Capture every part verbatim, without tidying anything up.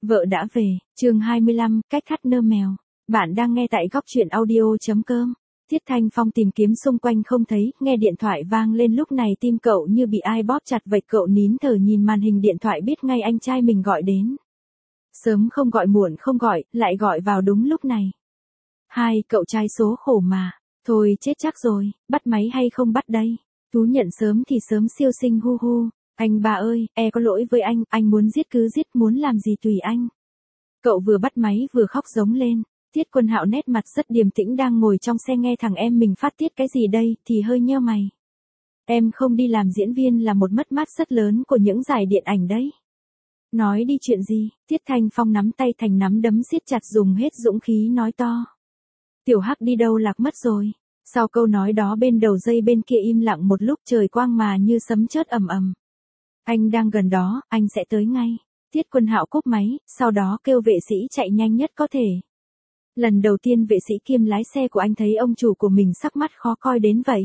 Vợ đã về, chương hai mươi lăm, cách thắt nơ mèo. Bạn đang nghe tại góc truyện audio.com. Tiết Thanh Phong tìm kiếm xung quanh không thấy, nghe điện thoại vang lên, lúc này tim cậu như bị ai bóp chặt vậy, cậu nín thở nhìn màn hình điện thoại, biết ngay anh trai mình gọi đến. Sớm không gọi muộn không gọi, lại gọi vào đúng lúc này. Hai, cậu trai số khổ mà. Thôi chết chắc rồi, bắt máy hay không bắt đây? Tú nhận sớm thì sớm siêu sinh hu hu. Anh ba ơi, e có lỗi với anh, anh muốn giết cứ giết, muốn làm gì tùy anh. Cậu vừa bắt máy vừa khóc giống lên. Tiết Quân Hạo nét mặt rất điềm tĩnh đang ngồi trong xe nghe thằng em mình phát tiết cái gì đây, thì hơi nheo mày. Em không đi làm diễn viên là một mất mát rất lớn của những giải điện ảnh đấy. Nói đi chuyện gì? Tiết Thanh Phong nắm tay thành nắm đấm siết chặt, dùng hết dũng khí nói to. Tiểu Hắc đi đâu lạc mất rồi? Sau câu nói đó bên đầu dây bên kia im lặng một lúc, trời quang mà như sấm chớp ầm ầm. Anh đang gần đó, anh sẽ tới ngay. Tiết Quân Hạo cúp máy, sau đó kêu vệ sĩ chạy nhanh nhất có thể. Lần đầu tiên vệ sĩ kiêm lái xe của anh thấy ông chủ của mình sắc mắt khó coi đến vậy.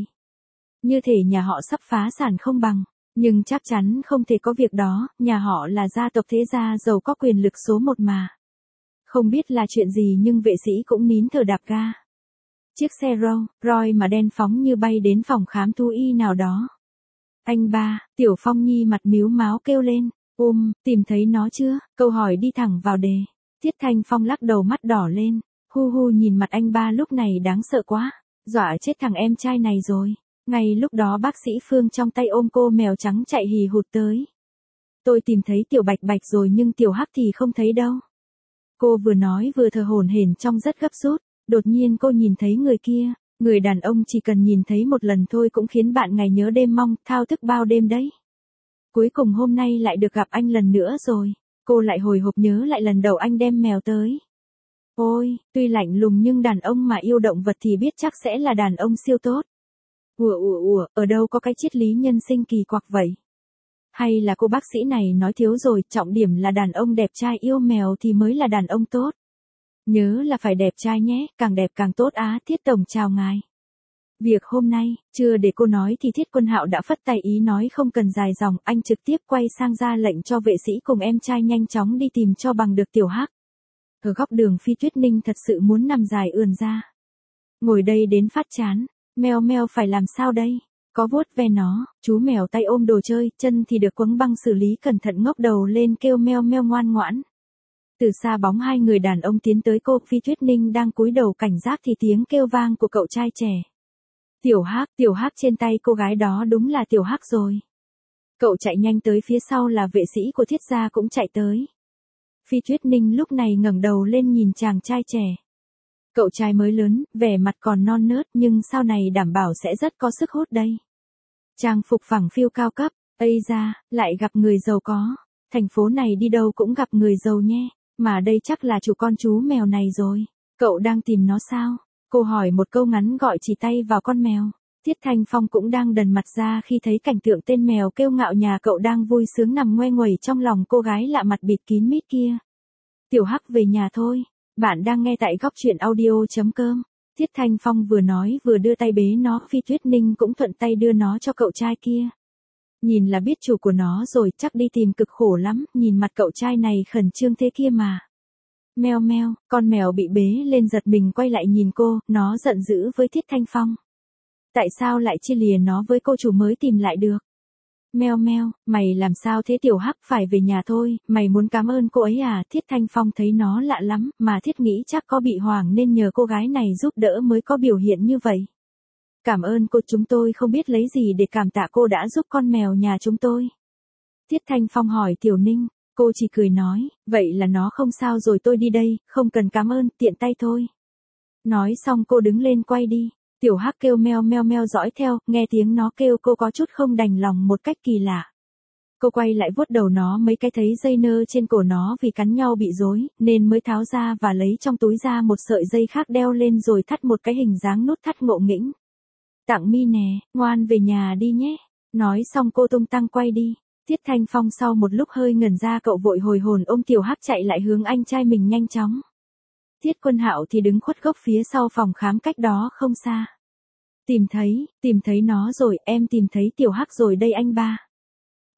Như thể nhà họ sắp phá sản không bằng. Nhưng chắc chắn không thể có việc đó, nhà họ là gia tộc thế gia giàu có quyền lực số một mà. Không biết là chuyện gì nhưng vệ sĩ cũng nín thở đạp ga. Chiếc xe Rolls Royce mà đen phóng như bay đến phòng khám thú y nào đó. Anh ba, Tiểu Phong Nhi mặt míu máu kêu lên. Ôm, tìm thấy nó chưa? Câu hỏi đi thẳng vào đề. Tiết Thanh Phong lắc đầu, mắt đỏ lên. Hu hu nhìn mặt anh ba lúc này đáng sợ quá. Dọa chết thằng em trai này rồi. Ngay lúc đó bác sĩ Phương trong tay ôm cô mèo trắng chạy hì hụt tới. Tôi tìm thấy Tiểu Bạch Bạch rồi nhưng Tiểu Hắc thì không thấy đâu. Cô vừa nói vừa thở hổn hển trong rất gấp rút. Đột nhiên cô nhìn thấy người kia. Người đàn ông chỉ cần nhìn thấy một lần thôi cũng khiến bạn ngày nhớ đêm mong, thao thức bao đêm đấy. Cuối cùng hôm nay lại được gặp anh lần nữa rồi. Cô lại hồi hộp nhớ lại lần đầu anh đem mèo tới. Ôi, tuy lạnh lùng nhưng đàn ông mà yêu động vật thì biết chắc sẽ là đàn ông siêu tốt. Ủa ủa ủa, ở đâu có cái triết lý nhân sinh kỳ quặc vậy? Hay là cô bác sĩ này nói thiếu rồi, trọng điểm là đàn ông đẹp trai yêu mèo thì mới là đàn ông tốt. Nhớ là phải đẹp trai nhé, càng đẹp càng tốt á. Tiết Tổng chào ngài. Việc hôm nay, chưa để cô nói thì Tiết Quân Hạo đã phất tay ý nói không cần dài dòng, anh trực tiếp quay sang ra lệnh cho vệ sĩ cùng em trai nhanh chóng đi tìm cho bằng được Tiểu Hắc. Ở góc đường Phi Tuyết Ninh thật sự muốn nằm dài ườn ra. Ngồi đây đến phát chán, meo meo phải làm sao đây? Có vuốt ve nó, chú mèo tay ôm đồ chơi, chân thì được quấn băng xử lý cẩn thận, ngóc đầu lên kêu meo meo ngoan ngoãn. Từ xa bóng hai người đàn ông tiến tới cô, Phi Tuyết Ninh đang cúi đầu cảnh giác thì tiếng kêu vang của cậu trai trẻ. Tiểu Hắc, Tiểu Hắc, trên tay cô gái đó đúng là Tiểu Hắc rồi. Cậu chạy nhanh tới, phía sau là vệ sĩ của Thiết gia cũng chạy tới. Phi Tuyết Ninh lúc này ngẩng đầu lên nhìn chàng trai trẻ. Cậu trai mới lớn, vẻ mặt còn non nớt nhưng sau này đảm bảo sẽ rất có sức hút đây. Trang phục phẳng phiu cao cấp, ây da, lại gặp người giàu có. Thành phố này đi đâu cũng gặp người giàu nhé. Mà đây chắc là chủ con chú mèo này rồi. Cậu đang tìm nó sao? Cô hỏi một câu ngắn gọi chỉ tay vào con mèo. Tiết Thanh Phong cũng đang đần mặt ra khi thấy cảnh tượng tên mèo kêu ngạo nhà cậu đang vui sướng nằm ngoe nguẩy trong lòng cô gái lạ mặt bịt kín mít kia. Tiểu Hắc về nhà thôi. Bạn đang nghe tại góc truyện audio.com. Tiết Thanh Phong vừa nói vừa đưa tay bế nó, Phi Tuyết Ninh cũng thuận tay đưa nó cho cậu trai kia. Nhìn là biết chủ của nó rồi, chắc đi tìm cực khổ lắm, nhìn mặt cậu trai này khẩn trương thế kia mà. Meo meo, con mèo bị bế lên giật mình quay lại nhìn cô, nó giận dữ với Tiết Thanh Phong. Tại sao lại chia lìa nó với cô chủ mới tìm lại được? Meo meo, mày làm sao thế Tiểu Hắc, phải về nhà thôi, mày muốn cảm ơn cô ấy à? Tiết Thanh Phong thấy nó lạ lắm, mà Thiết nghĩ chắc có bị hoảng nên nhờ cô gái này giúp đỡ mới có biểu hiện như vậy. Cảm ơn cô, chúng tôi không biết lấy gì để cảm tạ cô đã giúp con mèo nhà chúng tôi. Tiết Thanh Phong hỏi Tiểu Ninh, cô chỉ cười nói, vậy là nó không sao rồi, tôi đi đây, không cần cảm ơn, tiện tay thôi. Nói xong cô đứng lên quay đi. Tiểu Hắc kêu meo meo meo dõi theo, nghe tiếng nó kêu cô có chút không đành lòng một cách kỳ lạ. Cô quay lại vuốt đầu nó mấy cái, thấy dây nơ trên cổ nó vì cắn nhau bị rối, nên mới tháo ra và lấy trong túi ra một sợi dây khác đeo lên rồi thắt một cái hình dáng nút thắt ngộ nghĩnh. Tặng mi nè, ngoan về nhà đi nhé. Nói xong cô tung tăng quay đi. Tiết Thanh Phong sau một lúc hơi ngẩn ra, cậu vội hồi hồn ôm Tiểu Hắc chạy lại hướng anh trai mình nhanh chóng. Tiết Quân Hạo thì đứng khuất gốc phía sau phòng khám cách đó không xa. Tìm thấy, tìm thấy nó rồi, em tìm thấy Tiểu Hắc rồi đây anh ba.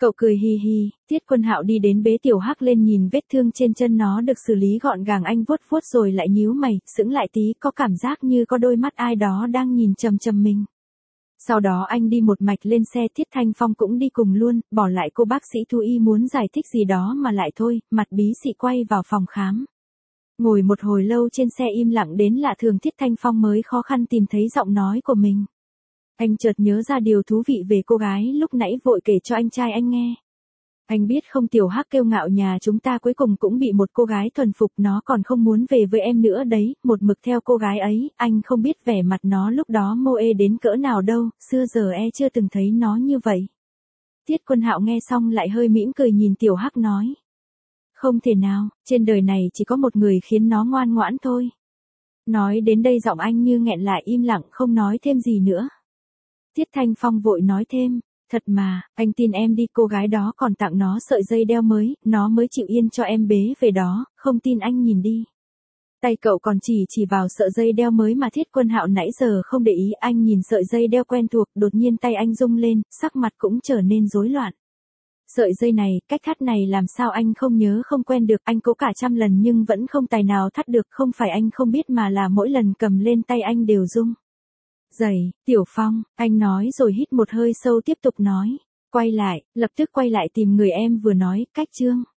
Cậu cười hì hì, Tiết Quân Hạo đi đến bế Tiểu Hắc lên nhìn vết thương trên chân nó được xử lý gọn gàng, anh vuốt vuốt rồi lại nhíu mày, sững lại tí, có cảm giác như có đôi mắt ai đó đang nhìn chằm chằm mình. Sau đó anh đi một mạch lên xe, Tiết Thanh Phong cũng đi cùng luôn, bỏ lại cô bác sĩ thú y muốn giải thích gì đó mà lại thôi, mặt bí xị quay vào phòng khám. Ngồi một hồi lâu trên xe im lặng đến lạ thường, Tiết Thanh Phong mới khó khăn tìm thấy giọng nói của mình. Anh chợt nhớ ra điều thú vị về cô gái lúc nãy, vội kể cho anh trai anh nghe. Anh biết không, Tiểu Hắc kiêu ngạo nhà chúng ta cuối cùng cũng bị một cô gái thuần phục, nó còn không muốn về với em nữa đấy, một mực theo cô gái ấy, anh không biết vẻ mặt nó lúc đó mô ê đến cỡ nào đâu, xưa giờ e chưa từng thấy nó như vậy. Tiết Quân Hạo nghe xong lại hơi mỉm cười nhìn Tiểu Hắc nói. Không thể nào, trên đời này chỉ có một người khiến nó ngoan ngoãn thôi. Nói đến đây giọng anh như nghẹn lại, im lặng không nói thêm gì nữa. Tiết Thanh Phong vội nói thêm, thật mà, anh tin em đi, cô gái đó còn tặng nó sợi dây đeo mới, nó mới chịu yên cho em bế về đó, không tin anh nhìn đi. Tay cậu còn chỉ chỉ vào sợi dây đeo mới mà Thiết Quân Hạo nãy giờ không để ý, anh nhìn sợi dây đeo quen thuộc, đột nhiên tay anh rung lên, sắc mặt cũng trở nên rối loạn. Sợi dây này, cách thắt này làm sao anh không nhớ không quen được, anh cố cả trăm lần nhưng vẫn không tài nào thắt được, không phải anh không biết mà là mỗi lần cầm lên tay anh đều rung. Dày, Tiểu Phong, anh nói rồi hít một hơi sâu tiếp tục nói. Quay lại, lập tức quay lại tìm người em vừa nói, cách Trương.